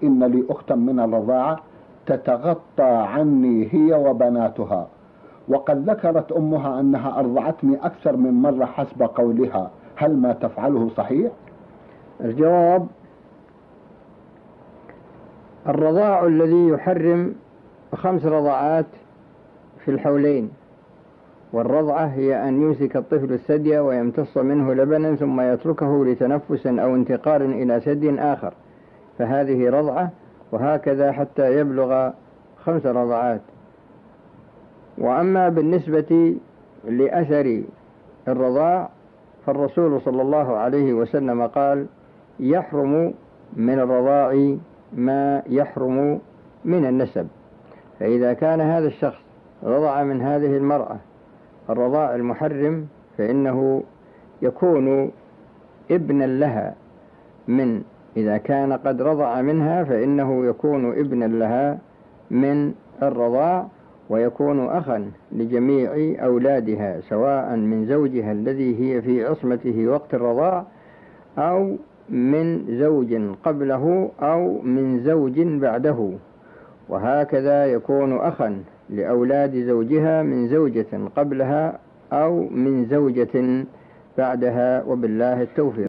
إن لي أختا من الرضاعة تتغطى عني هي وبناتها، وقد ذكرت أمها أنها أرضعتني أكثر من مرة حسب قولها، هل ما تفعله صحيح؟ الجواب: الرضاع الذي يحرم 5 رضعات في الحولين، والرضعة هي أن يمسك الطفل الثدي ويمتص منه لبنا ثم يتركه لتنفس أو انتقال إلى ثدي آخر، فهذه رضعة، وهكذا حتى يبلغ 5 رضعات. وأما بالنسبة لأثر الرضاع فالرسول صلى الله عليه وسلم قال: يحرم من الرضاع ما يحرم من النسب. فإذا كان هذا الشخص رضع من هذه المرأة الرضاع المحرم فإنه يكون ابنا لها إذا كان قد رضع منها فإنه يكون ابنا لها من الرضاع، ويكون أخا لجميع أولادها، سواء من زوجها الذي هي في عصمته وقت الرضاع، أو من زوج قبله، أو من زوج بعده. وهكذا يكون أخا لأولاد زوجها من زوجة قبلها أو من زوجة بعدها، وبالله التوفيق.